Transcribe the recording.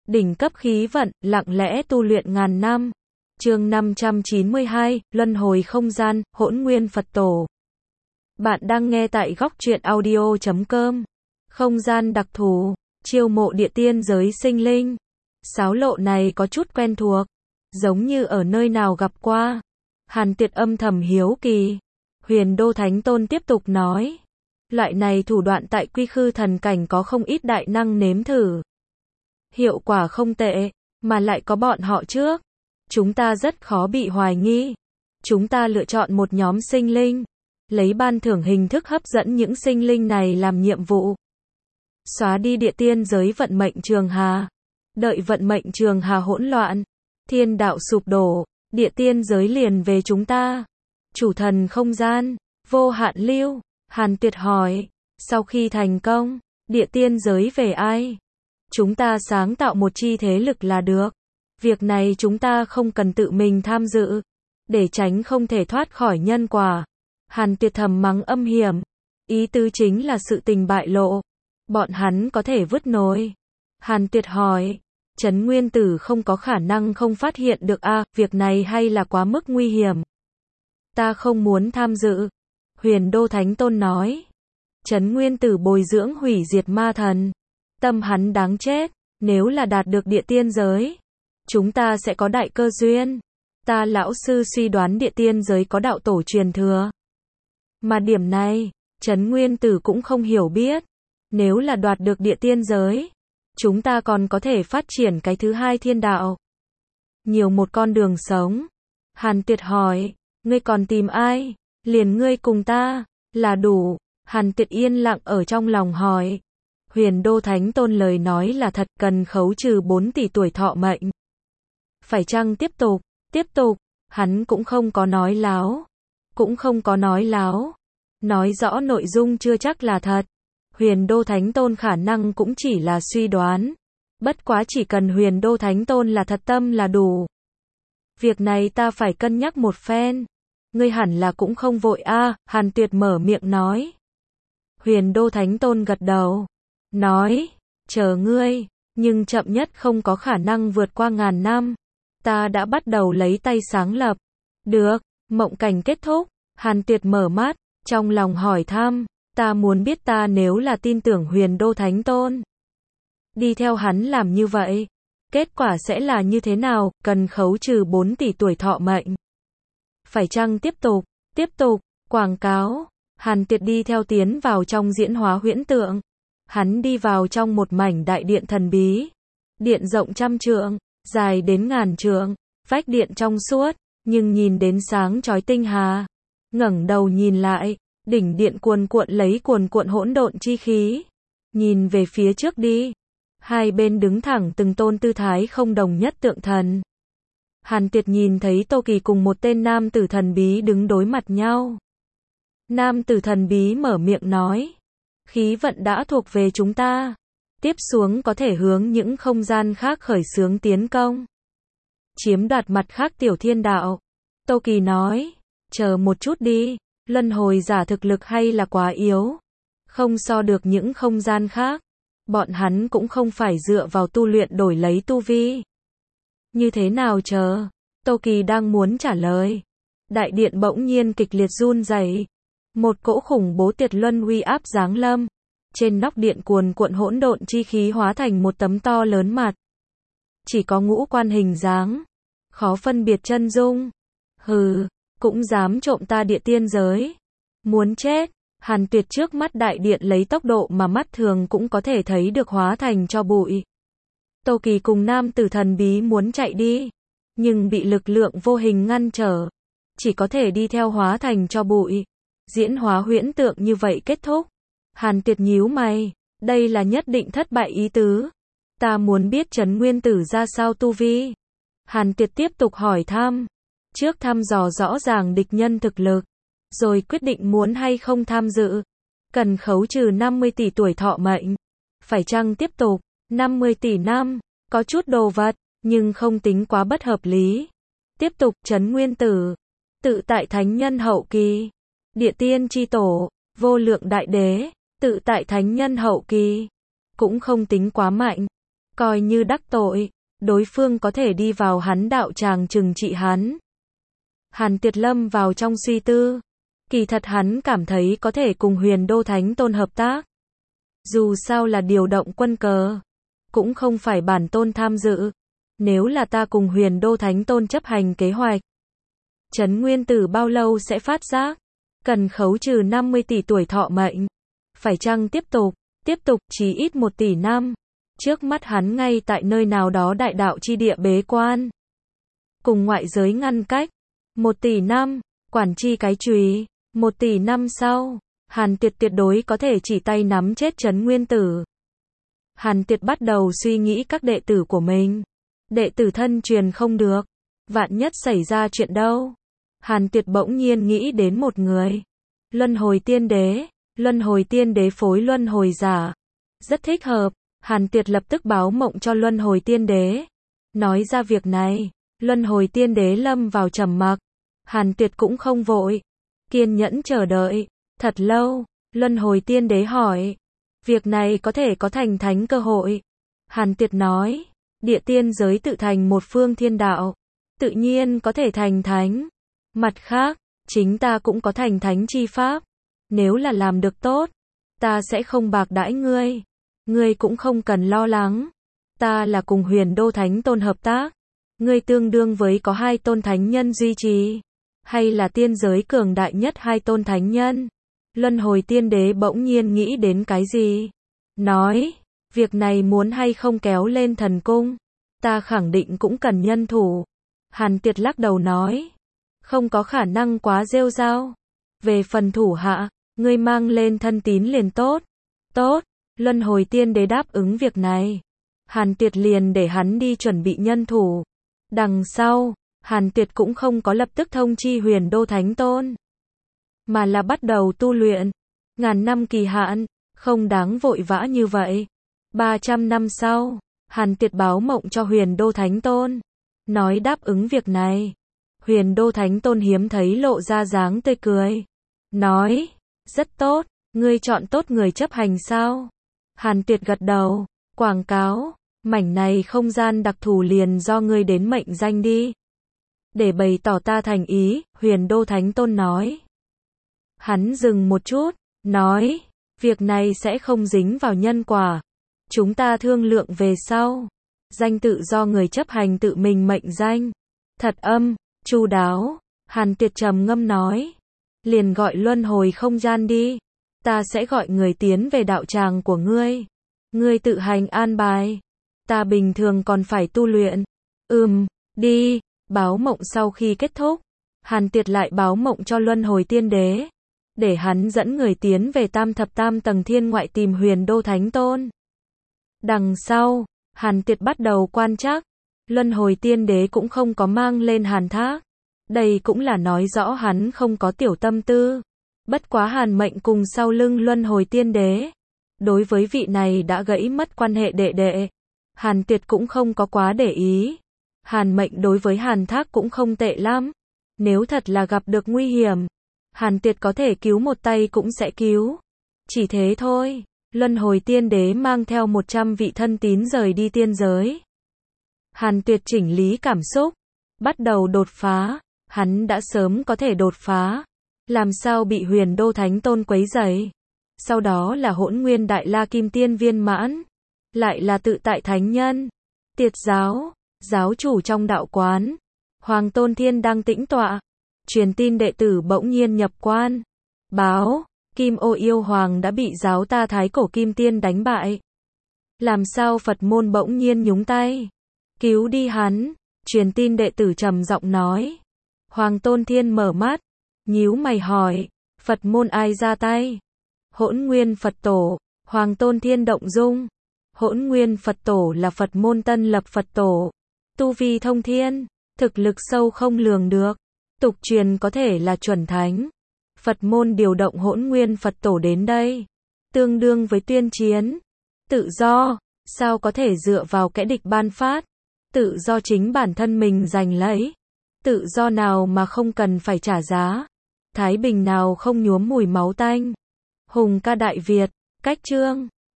đỉnh cấp khí vận, lặng lẽ tu luyện ngàn năm. Chương 592, Luân hồi không gian, Hỗn Nguyên Phật Tổ. Bạn đang nghe tại góc truyện audio.com. Không gian đặc thù, chiêu mộ địa tiên giới sinh linh. Sáo lộ này có chút quen thuộc, giống như ở nơi nào gặp qua. Hàn Tiệt âm thầm hiếu kỳ. Huyền Đô Thánh Tôn tiếp tục nói. Loại này thủ đoạn tại Quy Khư thần cảnh có không ít đại năng nếm thử. Hiệu quả không tệ, mà lại có bọn họ trước. Chúng ta rất khó bị hoài nghi. Chúng ta lựa chọn một nhóm sinh linh, lấy ban thưởng hình thức hấp dẫn những sinh linh này làm nhiệm vụ. Xóa đi địa tiên giới vận mệnh trường hà. Đợi vận mệnh trường hà hỗn loạn, thiên đạo sụp đổ, địa tiên giới liền về chúng ta. Chủ thần không gian, Vô Hạn Lưu, Hàn Tuyệt hỏi, sau khi thành công, địa tiên giới về ai? Chúng ta sáng tạo một chi thế lực là được. Việc này chúng ta không cần tự mình tham dự, để tránh không thể thoát khỏi nhân quả. Hàn Tuyệt thầm mắng âm hiểm, ý tứ chính là sự tình bại lộ, bọn hắn có thể vứt nổi. Hàn Tuyệt hỏi, Trấn Nguyên Tử không có khả năng không phát hiện được việc này hay là quá mức nguy hiểm? Ta không muốn tham dự. Huyền Đô Thánh Tôn nói, Trấn Nguyên Tử bồi dưỡng hủy diệt ma thần, tâm hắn đáng chết, nếu là đạt được địa tiên giới, chúng ta sẽ có đại cơ duyên. Ta lão sư suy đoán địa tiên giới có đạo tổ truyền thừa. Mà điểm này, Trấn Nguyên Tử cũng không hiểu biết. Nếu là đoạt được địa tiên giới, chúng ta còn có thể phát triển cái thứ hai thiên đạo. Nhiều một con đường sống. Hàn Tuyệt hỏi, ngươi còn tìm ai? Liền ngươi cùng ta, là đủ. Hàn Tuyệt yên lặng ở trong lòng hỏi. Huyền Đô Thánh Tôn lời nói là thật, cần khấu trừ 4 tỷ tuổi thọ mệnh. Phải chăng tiếp tục? Tiếp tục, hắn cũng không có nói láo. Cũng không có nói láo. Nói rõ nội dung chưa chắc là thật. Huyền Đô Thánh Tôn khả năng cũng chỉ là suy đoán. Bất quá chỉ cần Huyền Đô Thánh Tôn là thật tâm là đủ. Việc này ta phải cân nhắc một phen. Ngươi hẳn là cũng không vội Hàn Tuyệt mở miệng nói. Huyền Đô Thánh Tôn gật đầu. Nói, chờ ngươi, nhưng chậm nhất không có khả năng vượt qua 1000 năm. Ta đã bắt đầu lấy tay sáng lập. Được, mộng cảnh kết thúc. Hàn Tuyệt mở mắt, trong lòng hỏi thăm. Ta muốn biết ta nếu là tin tưởng Huyền Đô Thánh Tôn, đi theo hắn làm như vậy, kết quả sẽ là như thế nào? Cần khấu trừ 4 tỷ tuổi thọ mệnh. Phải chăng tiếp tục? Tiếp tục, quảng cáo. Hàn Tuyệt đi theo tiến vào trong diễn hóa huyễn tượng. Hắn đi vào trong một mảnh đại điện thần bí. Điện rộng 100 trượng, dài đến 1000 trượng, vách điện trong suốt, nhưng nhìn đến sáng chói tinh hà. Ngẩng đầu nhìn lại, đỉnh điện cuồn cuộn hỗn độn chi khí. Nhìn về phía trước đi, hai bên đứng thẳng từng tôn tư thái không đồng nhất tượng thần. Hàn Tuyệt nhìn thấy Tô Kỳ cùng một tên nam tử thần bí đứng đối mặt nhau. Nam tử thần bí mở miệng nói, khí vận đã thuộc về chúng ta. Tiếp xuống có thể hướng những không gian khác khởi xướng tiến công, chiếm đoạt mặt khác tiểu thiên đạo. Tô Kỳ nói, chờ một chút đi, luân hồi giả thực lực hay là quá yếu, không so được những không gian khác. Bọn hắn cũng không phải dựa vào tu luyện đổi lấy tu vi. Như thế nào chờ? Tô Kỳ đang muốn trả lời. Đại điện bỗng nhiên kịch liệt run rẩy. Một cỗ khủng bố tiệt luân uy áp giáng lâm. Trên nóc điện cuồn cuộn hỗn độn chi khí hóa thành một tấm to lớn mặt. Chỉ có ngũ quan hình dáng, khó phân biệt chân dung. Hừ, cũng dám trộm ta địa tiên giới. Muốn chết. Hàn Tuyệt trước mắt đại điện lấy tốc độ mà mắt thường cũng có thể thấy được hóa thành tro bụi. Tô Kỳ cùng nam tử thần bí muốn chạy đi, nhưng bị lực lượng vô hình ngăn trở. Chỉ có thể đi theo hóa thành tro bụi. Diễn hóa huyễn tượng như vậy kết thúc. Hàn Tuyệt nhíu mày, đây là nhất định thất bại ý tứ. Ta muốn biết Trấn Nguyên Tử ra sao tu vi. Hàn Tuyệt tiếp tục hỏi thăm. Trước thăm dò rõ ràng địch nhân thực lực, rồi quyết định muốn hay không tham dự. Cần khấu trừ 50 tỷ tuổi thọ mệnh. Phải chăng tiếp tục? 50 tỷ năm, có chút đồ vật, nhưng không tính quá bất hợp lý. Tiếp tục, Trấn Nguyên Tử, tự tại thánh nhân hậu kỳ, địa tiên chi tổ, vô lượng đại đế, tự tại thánh nhân hậu kỳ, cũng không tính quá mạnh. Coi như đắc tội, đối phương có thể đi vào hắn đạo tràng trừng trị hắn. Hàn Tiệt lâm vào trong suy tư. Kỳ thật hắn cảm thấy có thể cùng Huyền Đô Thánh Tôn hợp tác. Dù sao là điều động quân cờ, cũng không phải bản tôn tham dự. Nếu là ta cùng Huyền Đô Thánh Tôn chấp hành kế hoạch, Trấn Nguyên Tử bao lâu sẽ phát giác? Cần khấu trừ 50 tỷ tuổi thọ mệnh. Phải chăng tiếp tục chí ít 1 tỷ năm. Trước mắt hắn ngay tại nơi nào đó đại đạo chi địa bế quan. Cùng ngoại giới ngăn cách. 1 tỷ năm, quản chi cái chùy. 1 tỷ năm sau, Hàn Tiệt tuyệt đối có thể chỉ tay nắm chết Trấn Nguyên Tử. Hàn Tiệt bắt đầu suy nghĩ các đệ tử của mình. Đệ tử thân truyền không được. Vạn nhất xảy ra chuyện đâu. Hàn Tiệt bỗng nhiên nghĩ đến một người. Luân hồi tiên đế. Luân hồi tiên đế phối luân hồi giả. Rất thích hợp. Hàn Tiệt lập tức báo mộng cho luân hồi tiên đế. Nói ra việc này. Luân hồi tiên đế lâm vào trầm mặc. Hàn Tiệt cũng không vội. Kiên nhẫn chờ đợi. Thật lâu. Luân hồi tiên đế hỏi. Việc này có thể có thành thánh cơ hội. Hàn Tiệt nói. Địa tiên giới tự thành một phương thiên đạo. Tự nhiên có thể thành thánh. Mặt khác, chính ta cũng có thành thánh chi pháp. Nếu là làm được tốt, ta sẽ không bạc đãi ngươi. Ngươi cũng không cần lo lắng. Ta là cùng Huyền Đô Thánh Tôn hợp tác. Ngươi tương đương với có 2 tôn thánh nhân duy trì. Hay là tiên giới cường đại nhất 2 tôn thánh nhân. Luân hồi tiên đế bỗng nhiên nghĩ đến cái gì? Nói, việc này muốn hay không kéo lên thần cung. Ta khẳng định cũng cần nhân thủ. Hàn Tiệt lắc đầu nói. Không có khả năng quá rêu rao. Về phần thủ hạ, ngươi mang lên thân tín liền tốt. Tốt, luân hồi tiên đế đáp ứng việc này. Hàn Tiệt liền để hắn đi chuẩn bị nhân thủ. Đằng sau, Hàn Tiệt cũng không có lập tức thông chi Huyền Đô Thánh Tôn. Mà là bắt đầu tu luyện. Ngàn năm kỳ hạn, không đáng vội vã như vậy. 300 năm sau, Hàn Tiệt báo mộng cho Huyền Đô Thánh Tôn. Nói đáp ứng việc này. Huyền Đô Thánh Tôn hiếm thấy lộ ra dáng tươi cười. Nói, rất tốt, ngươi chọn tốt người chấp hành sao? Hàn Tiệt gật đầu, quảng cáo, mảnh này không gian đặc thù liền do ngươi đến mệnh danh đi. Để bày tỏ ta thành ý, Huyền Đô Thánh Tôn nói. Hắn dừng một chút, nói, việc này sẽ không dính vào nhân quả. Chúng ta thương lượng về sau. Danh tự do người chấp hành tự mình mệnh danh. Thật chu đáo. Hàn Tiệt trầm ngâm nói. Liền gọi luân hồi không gian đi. Ta sẽ gọi người tiến về đạo tràng của ngươi. Ngươi tự hành an bài. Ta bình thường còn phải tu luyện. Đi. Báo mộng sau khi kết thúc. Hàn Tiệt lại báo mộng cho luân hồi tiên đế. Để hắn dẫn người tiến về tam thập tam tầng thiên ngoại tìm Huyền Đô Thánh Tôn. Đằng sau, Hàn Tiệt bắt đầu quan trắc. Luân hồi tiên đế cũng không có mang lên Hàn Thác. Đây cũng là nói rõ hắn không có tiểu tâm tư. Bất quá Hàn Mệnh cùng sau lưng luân hồi tiên đế. Đối với vị này đã gãy mất quan hệ đệ đệ. Hàn Tiệt cũng không có quá để ý. Hàn Mệnh đối với Hàn Thác cũng không tệ lắm. Nếu thật là gặp được nguy hiểm, Hàn Tiệt có thể cứu một tay cũng sẽ cứu. Chỉ thế thôi. Luân hồi tiên đế mang theo 100 vị thân tín rời đi tiên giới. Hàn Tiệt chỉnh lý cảm xúc. Bắt đầu đột phá. Hắn đã sớm có thể đột phá. Làm sao bị Huyền Đô Thánh Tôn quấy rầy. Sau đó là Hỗn Nguyên Đại La Kim Tiên viên mãn. Lại là tự tại thánh nhân. Tiệt giáo. Giáo chủ trong đạo quán. Hoàng Tôn Thiên đang tĩnh tọa. Truyền tin đệ tử bỗng nhiên nhập quan. Báo. Kim Ô Yêu Hoàng đã bị giáo ta Thái Cổ Kim Tiên đánh bại. Làm sao Phật môn bỗng nhiên nhúng tay. Cứu đi hắn. Truyền tin đệ tử trầm giọng nói. Hoàng Tôn Thiên mở mắt. Nhíu mày hỏi. Phật môn ai ra tay? Hỗn Nguyên Phật Tổ. Hoàng Tôn Thiên động dung. Hỗn Nguyên Phật Tổ là Phật môn tân lập Phật Tổ. Tu vi thông thiên. Thực lực sâu không lường được. Tục truyền có thể là chuẩn thánh. Phật môn điều động Hỗn Nguyên Phật Tổ đến đây. Tương đương với tuyên chiến. Tự do. Sao có thể dựa vào kẻ địch ban phát. Tự do chính bản thân mình giành lấy. Tự do nào mà không cần phải trả giá. Thái bình nào không nhuốm mùi máu tanh. Hùng ca Đại Việt. Cách chương